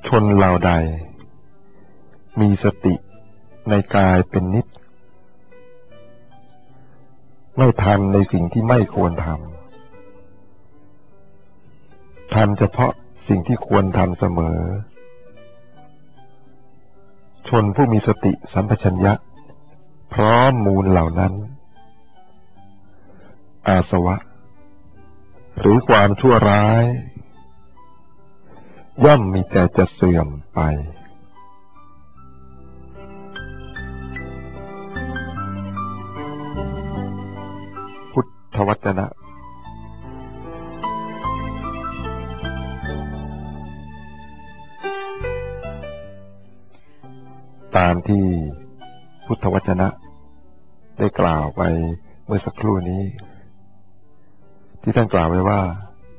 ชนเหล่าใดมีสติในกายเป็นนิจไม่ทำในสิ่งที่ไม่ควรทำทำเฉพาะสิ่งที่ควรทำเสมอชนผู้มีสติสัมปชัญญะพร้อมมูลเหล่านั้นอาสวะหรือความชั่วร้ายย่อมมีแต่จะเสื่อมไปพุทธวจนะตามที่พุทธวจนะได้กล่าวไปเมื่อสักครู่นี้ที่ท่านกล่าวไว้ว่า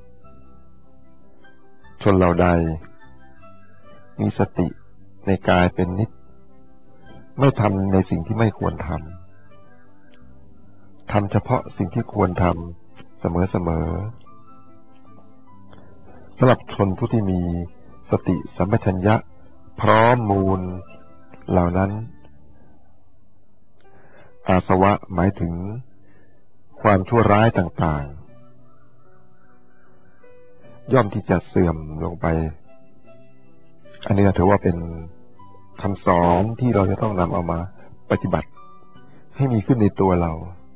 ชนเหล่าใดมีสติในกายเป็นนิจไม่ทำในสิ่งที่ไม่ควรทำทำเฉพาะสิ่งที่ควรทำเสมอสำหรับชนผู้ที่มีสติสัมปชัญญะพร้อมมูลเหล่านั้นอาสวะหมายถึงความชั่วร้ายต่างๆย่อมที่จะเสื่อมลงไปอันนี้ถือว่าเป็นคำสอนที่เราจะต้องนำเอามาปฏิบัติให้มีขึ้นในตัวเรา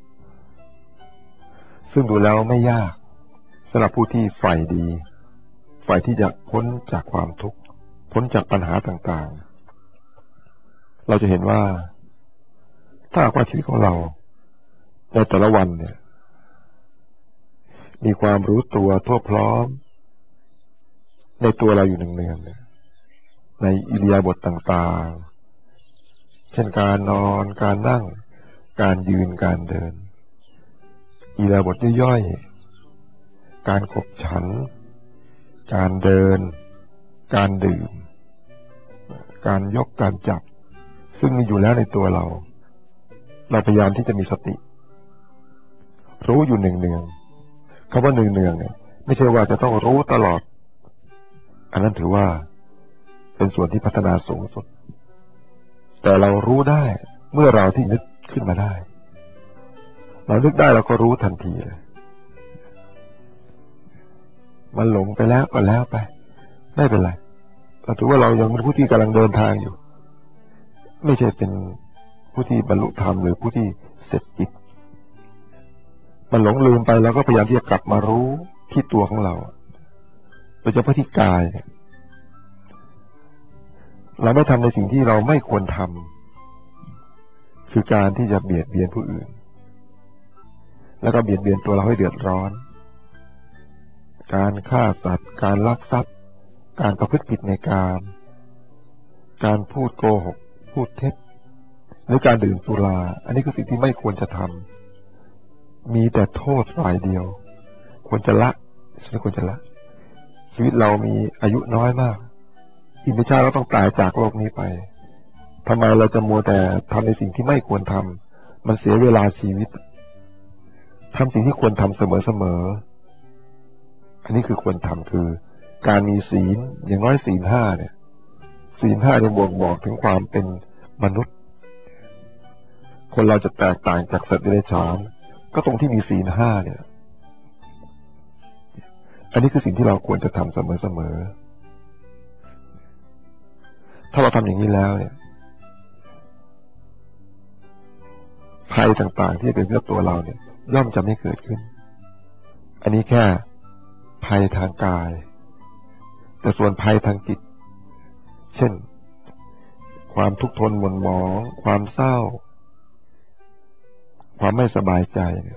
ซึ่งดูแล้วไม่ยากสำหรับผู้ที่ใฝ่ดีใฝ่ที่จะพ้นจากความทุกข์พ้นจากปัญหาต่างๆเราจะเห็นว่าถ้าว่าชีวิตของเราในแต่ละวันเนี่ยมีความรู้ตัวทั่วพร้อมในตัวเราอยู่เนืองๆในอิริยาบถต่างๆเช่นการนอนการนั่งการยืนการเดินอิริยาบถย่อยๆการขบฉันการเดินการดื่มการยกการจับซึ่งมีอยู่แล้วในตัวเราพยายามที่จะมีสติรู้อยู่เนืองๆคำว่าเนืองๆเนี่ยไม่ใช่ว่าจะต้องรู้ตลอดอันนั้นถือว่าเป็นส่วนที่พัฒนาสูงสุดแต่เรารู้ได้เมื่อเราที่นึกขึ้นมาได้เรานึกได้เราก็รู้ทันทีเลยมันหลงไปแล้วก็แล้วไปไม่เป็นไรเราถือว่าเรายังเป็นผู้ที่กำลังเดินทางอยู่ไม่ใช่เป็นผู้ที่บรรลุธรรมหรือผู้ที่เสร็จกิจมันหลงลืมไปแล้วก็พยายามที่จะกลับมารู้ที่ตัวของเราโดยเฉพาะที่กายเราไม่ทำในสิ่งที่เราไม่ควรทำคือการที่จะเบียดเบียนผู้อื่นแล้วก็เบียดเบียนตัวเราให้เดือดร้อนการฆ่าสัตว์การลักทรัพย์การประพฤติผิดในกามการพูดโกหกพูดเท็จหรือการดื่มสุราอันนี้คือสิ่งที่ไม่ควรจะทำมีแต่โทษฝ่ายเดียวควรจะละไม่ควรจะละชีวิตเรามีอายุน้อยมากอีกไม่ช้าเราต้องตายจากโลกนี้ไปทำไมเราจะมัวแต่ทำในสิ่งที่ไม่ควรทำมันเสียเวลาชีวิตทำสิ่งที่ควรทำเสมออันนี้คือควรทำคือการมีศีลอย่างน้อยศีลห้าเนี่ยศีลห้าเนี่ยบ่งบอกถึงความเป็นมนุษย์คนเราจะแตกต่างจากสัตว์เดรัจฉานก็ตรงที่มีศีลห้าเนี่ยอันนี้คือสิ่งที่เราควรจะทำเสมอถ้าเราทำอย่างนี้แล้วเนี่ยภัยต่างๆที่เป็นเพื่อตัวเราเนี่ยย่อมจะไม่เกิดขึ้นอันนี้แค่ภัยทางกายแต่ส่วนภัยทางจิตเช่นความทุกข์ทนหม่นหมองความเศร้าความไม่สบายใจเนี่ย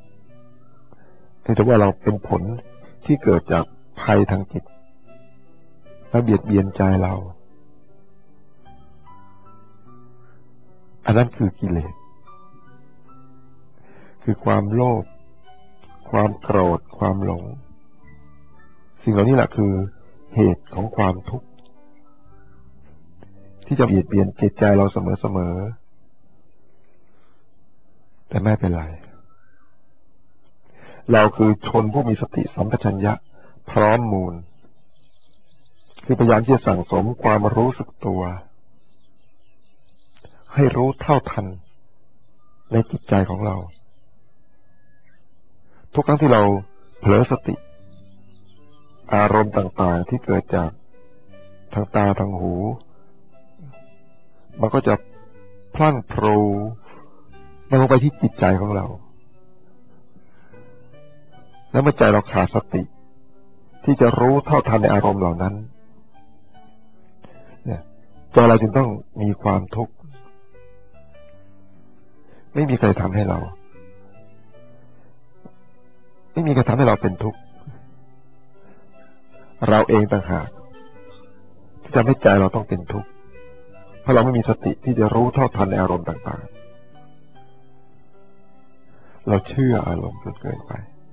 ถือว่าเราเป็นผลที่เกิดจากภัยทางจิตและเบียดเบียนใจเราอันนั้นคือกิเลสคือความโลภความโกรธความหลงสิ่งเหล่านี้แหละคือเหตุของความทุกข์ที่จะเบียดเบียนจิตใจเราเสมอแต่ไม่เป็นไรเราคือชนผู้มีสติสัมปชัญญะพร้อมมูลคือพยายามที่จะสั่งสมความรู้สึกตัวให้รู้เท่าทันในจิตใจของเราทุกครั้งที่เราเผลอสติอารมณ์ต่างๆที่เกิดจากทางตาทางหูมันก็จะพลั่งพลูลงไปที่จิตใจของเราแล้วเมื่อใจเราขาดสติที่จะรู้เท่าทันในอารมณ์เหล่านั้นเนี่ยใจเราจึงต้องมีความทุกข์ไม่มีใครทำให้เราไม่มีใครทำให้เราเป็นทุกข์เราเองต่างหากที่ทำให้ใจเราต้องเป็นทุกข์เพราะเราไม่มีสติที่จะรู้เท่าทันในอารมณ์ต่างๆเราเชื่ออารมณ์จนเกินไป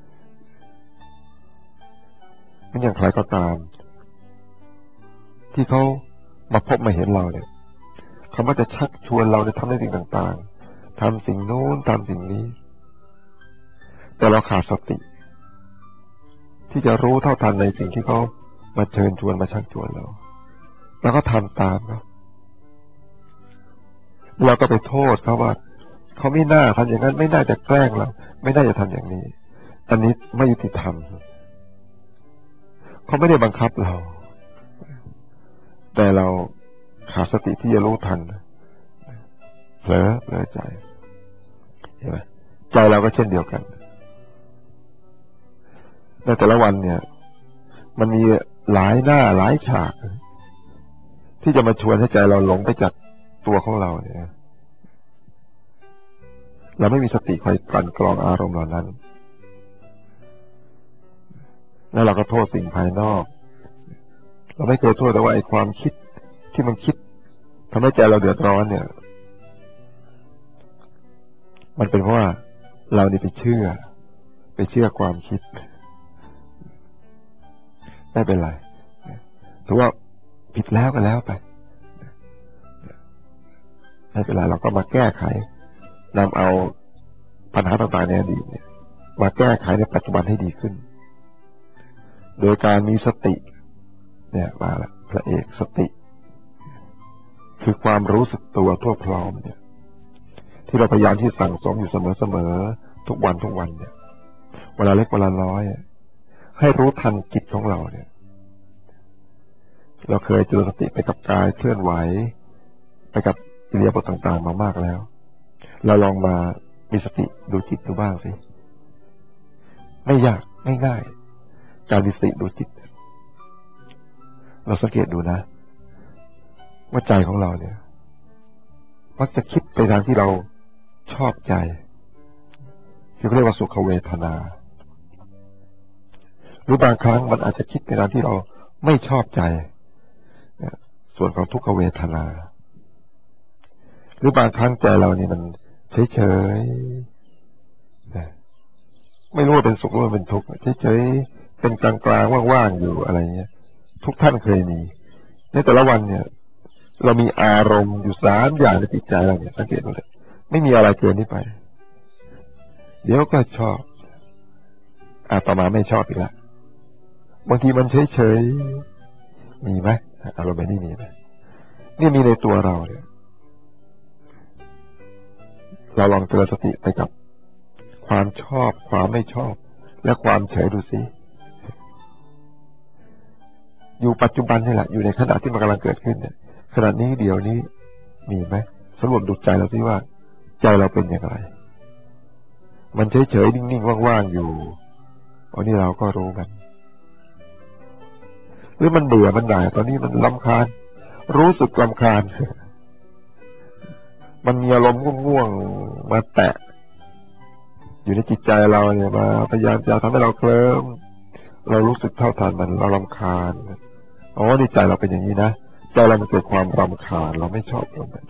มันอย่างใครก็ตามที่เขามาพบมาเห็นเราเนี่ยเขามักจะชักชวนเราในทำในสิ่งต่างๆทำสิ่งโน้นทำสิ่งนี้แต่เราขาดสติที่จะรู้เท่าทันในสิ่งที่เขามาเชิญชวนมาชักชวนเราแล้วก็ทำตามครับเราก็ไปโทษเขาว่าเขาไม่น่าทำอย่างนั้นไม่น่าจะแกล้งเราไม่น่าจะทำอย่างนี้อันนี้ไม่ยุติธรรมเขาไม่ได้บังคับเราแต่เราขาดสติที่จะรู้ทันเผลอใจเห็นไหมใจเราก็เช่นเดียวกันในแต่ละวันเนี่ยมันมีหลายหน้าหลายฉากที่จะมาชวนให้ใจเราหลงไปจากตัวของเราเนี่ยเราไม่มีสติคอยกลั่นกรองอารมณ์เหล่านั้นแล้วเราก็โทษสิ่งภายนอกเราไม่เคยโทษแต่ว่าไอ้ความคิดที่มันคิดทำให้ใจเราเดือดร้อนเนี่ยมันเป็นเพราะว่าเรานี่ไปเชื่อความคิดไม่เป็นไรถือว่าผิดแล้วก็แล้วไปไม่เป็นไรเราก็มาแก้ไขนำเอาปัญหาต่างๆในอดีตเนี่ยมาแก้ไขในปัจจุบันให้ดีขึ้นโดยการมีสติเนี่ยมาละพระเอกสติคือความรู้สึกตัวทั่วพร้อมเนี่ยที่เราพยายามที่สั่งสมอยู่เสมอๆทุกวันเนี่ยเวลาเล็กเวลาน้อยให้รู้ทันจิตของเราเนี่ยเราเคยเจอสติไปกับกายเคลื่อนไหวไปกับอิริยาบถต่างๆมามากแล้วเราลองมามีสติดูจิตดูบ้างสิไม่ยากง่ายๆการมีสติดูจิตเราสังเกตดูนะว่าใจของเราเนี่ยมักจะคิดไปทางที่เราชอบใจที่เรียกว่าสุขเวทนาหรือบางครั้งมันอาจจะคิดไปทางที่เราไม่ชอบใจส่วนของทุกขเวทนาหรือบางครั้งใจเรานี่มันเฉยๆไม่รู้ว่าเป็นสุขหรือว่าเป็นทุกข์เฉยๆเป็นกลางๆว่างๆอยู่อะไรเงี้ยทุกท่านเคยมีในแต่ละวันเนี่ยเรามีอารมณ์อยู่3อย่างในจิตใจเราเนี่ยสังเกตดูเลยไม่มีอะไรเกินนี้ไปเดี๋ยวก็ชอบต่อมาไม่ชอบอีกแล้วบางทีมันเฉยๆมีไหมอารมณ์แบบนี้มีไหมนี่มีในตัวเราเนี่ยเราลองเตือนสติไปกับความชอบความไม่ชอบและความเฉยดูสิอยู่ปัจจุบันนี่แหละอยู่ในขณะที่มันกำลังเกิดขึ้นเนี่ยขณะนี้เดี๋ยวนี้มีไหมสำรวจดูใจเราสิว่าใจเราเป็นอย่างไรมันเฉยๆนิ่งๆว่างๆอยู่อันนี้เราก็รู้กันหรือมันเบื่อมันหน่ายตอนนี้มันรำคาญรู้สึกรำคาญมันมีอารมณ์ง่วงๆมาแตะอยู่ในจิตใจเราเนี่ยมาพยายามจะทำให้เราเคลิ้มเรารู้สึกเท่าทันมันเรารำคาญนี่ใจเราเป็นอย่างนี้นะใจเรามันเกิดความรำคาญเราไม่ชอบตรงนั้น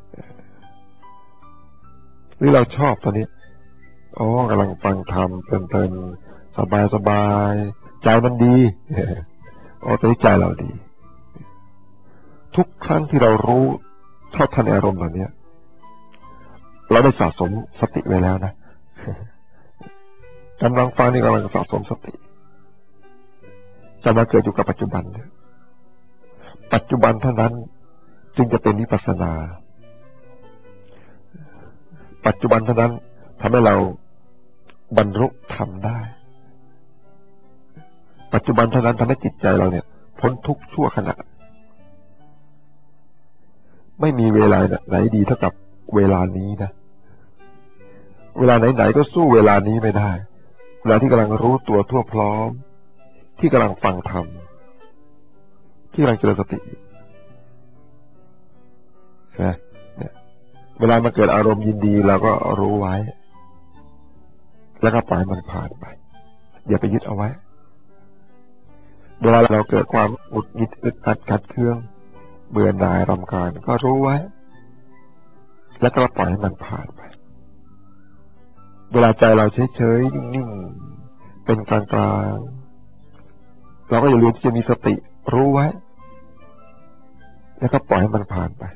หรือเราชอบตอนนี้กำลังฟังธรรมเพลินๆสบายๆใจมันดีตอนนี้ใจเราดีทุกครั้งที่เรารู้เท่าทันอารมณ์เหล่านี้เราได้สะสมสติไว้แล้วนะกำลังฟังนี่กำลังสะสมสติจะมาเกิดอยู่กับปัจจุบันเนี่ยปัจจุบันเท่านั้นจึงจะเป็นวิปัสสนาปัจจุบันเท่านั้นทำให้เราบรรลุธรรมได้ปัจจุบันเท่านั้นทำให้จิตใจเราเนี่ยพ้นทุกข์ชั่วขณะไม่มีเวลาไหนดีเท่ากับเวลานี้นะเวลาไหนๆก็สู้เวลานี้ไม่ได้เวลาที่กำลังรู้ตัวทั่วพร้อมที่กำลังฟังธรรมที่กำลังเจริญสตินะเวลามันเกิดอารมณ์ยินดีเราก็รู้ไว้แล้วก็ปล่อยมันผ่านไปอย่าไปยึดเอาไว้เวลาเราเกิดความหงุดหงิดอึดอัดขัดเคืองเบื่อหน่ายรำคาญก็รู้ไว้แล้วก็ปล่อยให้มันผ่านไปเวลาใจเราเฉยๆนิ่งๆเป็นกลางๆเราก็อย่าลืมที่จะมีสติรู้ไว้แล้วก็ปล่อยให้มันผ่านไป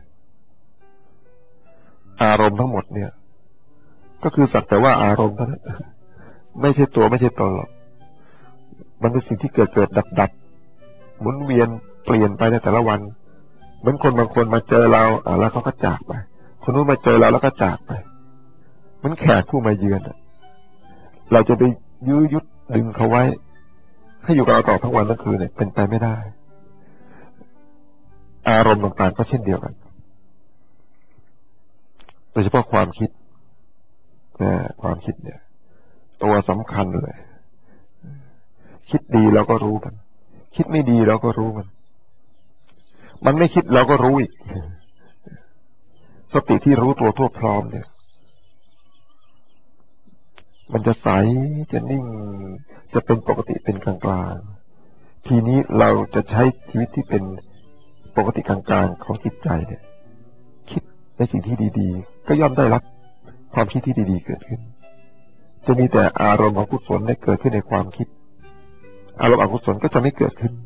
อารมณ์ทั้งหมดเนี่ยก็คือสักแต่ว่าอารมณ์เท่านั้นไม่ใช่ตัวไม่ใช่ตนหรอกมันเป็นสิ่งที่เกิดดับหมุนเวียนเปลี่ยนไปในแต่ละวันเหมือนคนบางคนมาเจอเราแล้วเขาก็จากไปคนนู้นมาเจอเราแล้วก็จากไปเหมือนแขกผู้มาเยือนเราจะไปยื้อยุดดึงเขาไว้ให้อยู่กับเราต่อทั้งวันทั้งคืนเนี่ยเป็นไปไม่ได้อารมณ์ต่างๆก็เช่นเดียวกันโดยเฉพาะความคิดความคิดเนี่ยตัวสำคัญเลยคิดดีเราก็รู้มันคิดไม่ดีเราก็รู้มันไม่คิดเราก็รู้อีกสติที่รู้ตัวทั่วพร้อมเนี่ยมันจะใสจะนิ่งจะเป็นปกติเป็นกลางๆทีนี้เราจะใช้ชีวิตที่เป็นปกติกลางๆของจิตใจเนี่ยคิดในสิ่งที่ดีๆก็ย่อมได้รับความคิดที่ดีๆเกิดขึ้นจะมีแต่อารมณ์ของกุศลได้เกิดขึ้นในความคิดอารมณ์อกุศลก็จะไม่เกิดขึ้น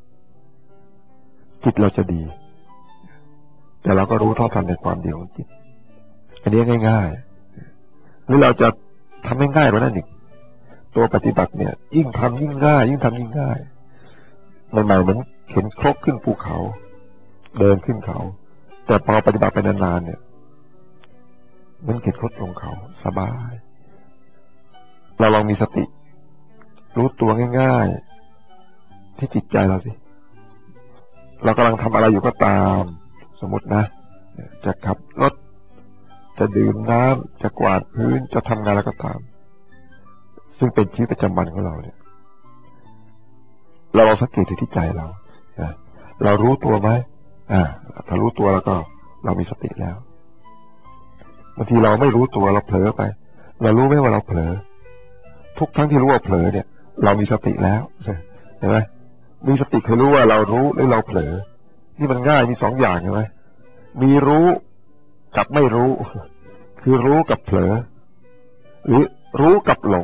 จิตเราจะดีแต่เราก็รู้เท่าทันในความดีของจิตอันนี้ง่ายๆหรือเราจะทำให้ง่ายกว่านั้นอีกตัวปฏิบัติเนี่ยยิ่งทำยิ่งง่ายยิ่งทำยิ่งง่ายใหม่ๆเหมือนเข็นครกขึ้นภูเขาเดินขึ้นเขาแต่พอปฏิบัติไปนานๆเนี่ยมันเข็นครกลงเขาสบายเราลองมีสติรู้ตัวง่ายๆที่จิตใจเราสิเรากำลังทำอะไรอยู่ก็ตามสมมตินะจะขับรถจะดื่มน้ำจะกวาดพื้นจะทำงานอะไรก็ตามซึ่งเป็นชีวิตประจำวันของเราเนี่ยเราสังเกตที่ใจเราเรารู้ตัวไหมถ้ารู้ตัวแล้วก็เรามีสติแล้วบางทีเราไม่รู้ตัวเราเผลอไปเรารู้ไหมว่าเราเผลอทุกครั้งที่รู้ว่าเผลอเนี่ยเรามีสติแล้วเห็นไหมมีสติคือรู้ว่าเรารู้หรือเราเผลอนี่มันง่ายมีสองอย่างใช่ไหมมีรู้กับไม่รู้คือรู้กับเผลอหรือรู้กับหลง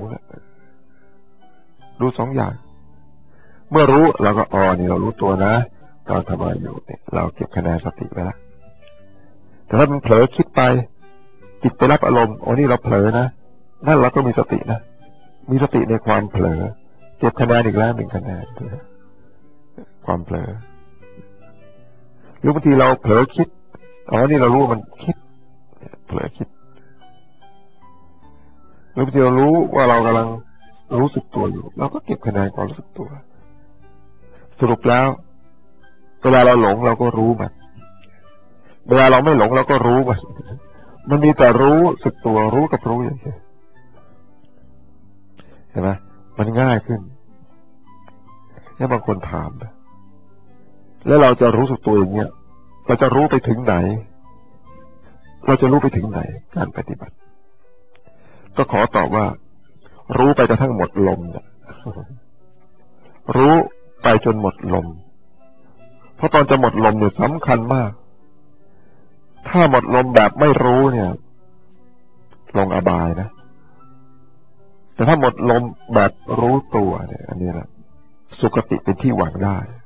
รู้สองอย่างเมื่อรู้เราก็นี่เรารู้ตัวนะเราทำอะไรอยู่เนี่ยเราเก็บคะแนนสติไว้แล้วแต่ถ้ามันเผลอคิดไปจิตไปรับอารมณ์นี่เราเผลอนะนั่นเราก็มีสตินะมีสติในความเผลอเก็บคะแนนอีกแล้ว1 คะแนนความเผลอหรือบางทีเราเผลอคิดนี่เรารู้ว่ามันคิดเผลอคิดหรือบางทีเรารู้ว่าเรากำลังรู้สึกตัวอยู่เราก็เก็บคะแนนความรู้สึกตัวสรุปแล้วเวลาเราหลงเราก็รู้มันเวลาเราไม่หลงเราก็รู้มันมีแต่รู้สึกตัวรู้กับรู้อย่างเดียวเห็นไหมมันง่ายขึ้นแล้วบางคนถามแล้วเราจะรู้สึกตัวอย่างเงี้ยเราจะรู้ไปถึงไหนเราจะรู้ไปถึงไหนการปฏิบัติก็ขอตอบว่ารู้ไปกระทั่งหมดลมรู้ไปจนหมดลมเพราะตอนจะหมดลมเนี่ยสำคัญมากถ้าหมดลมแบบไม่รู้เนี่ยลงอบายนะแต่ถ้าหมดลมแบบรู้ตัวเนี่ยอันนี้แหละสุคติเป็นที่หวังได้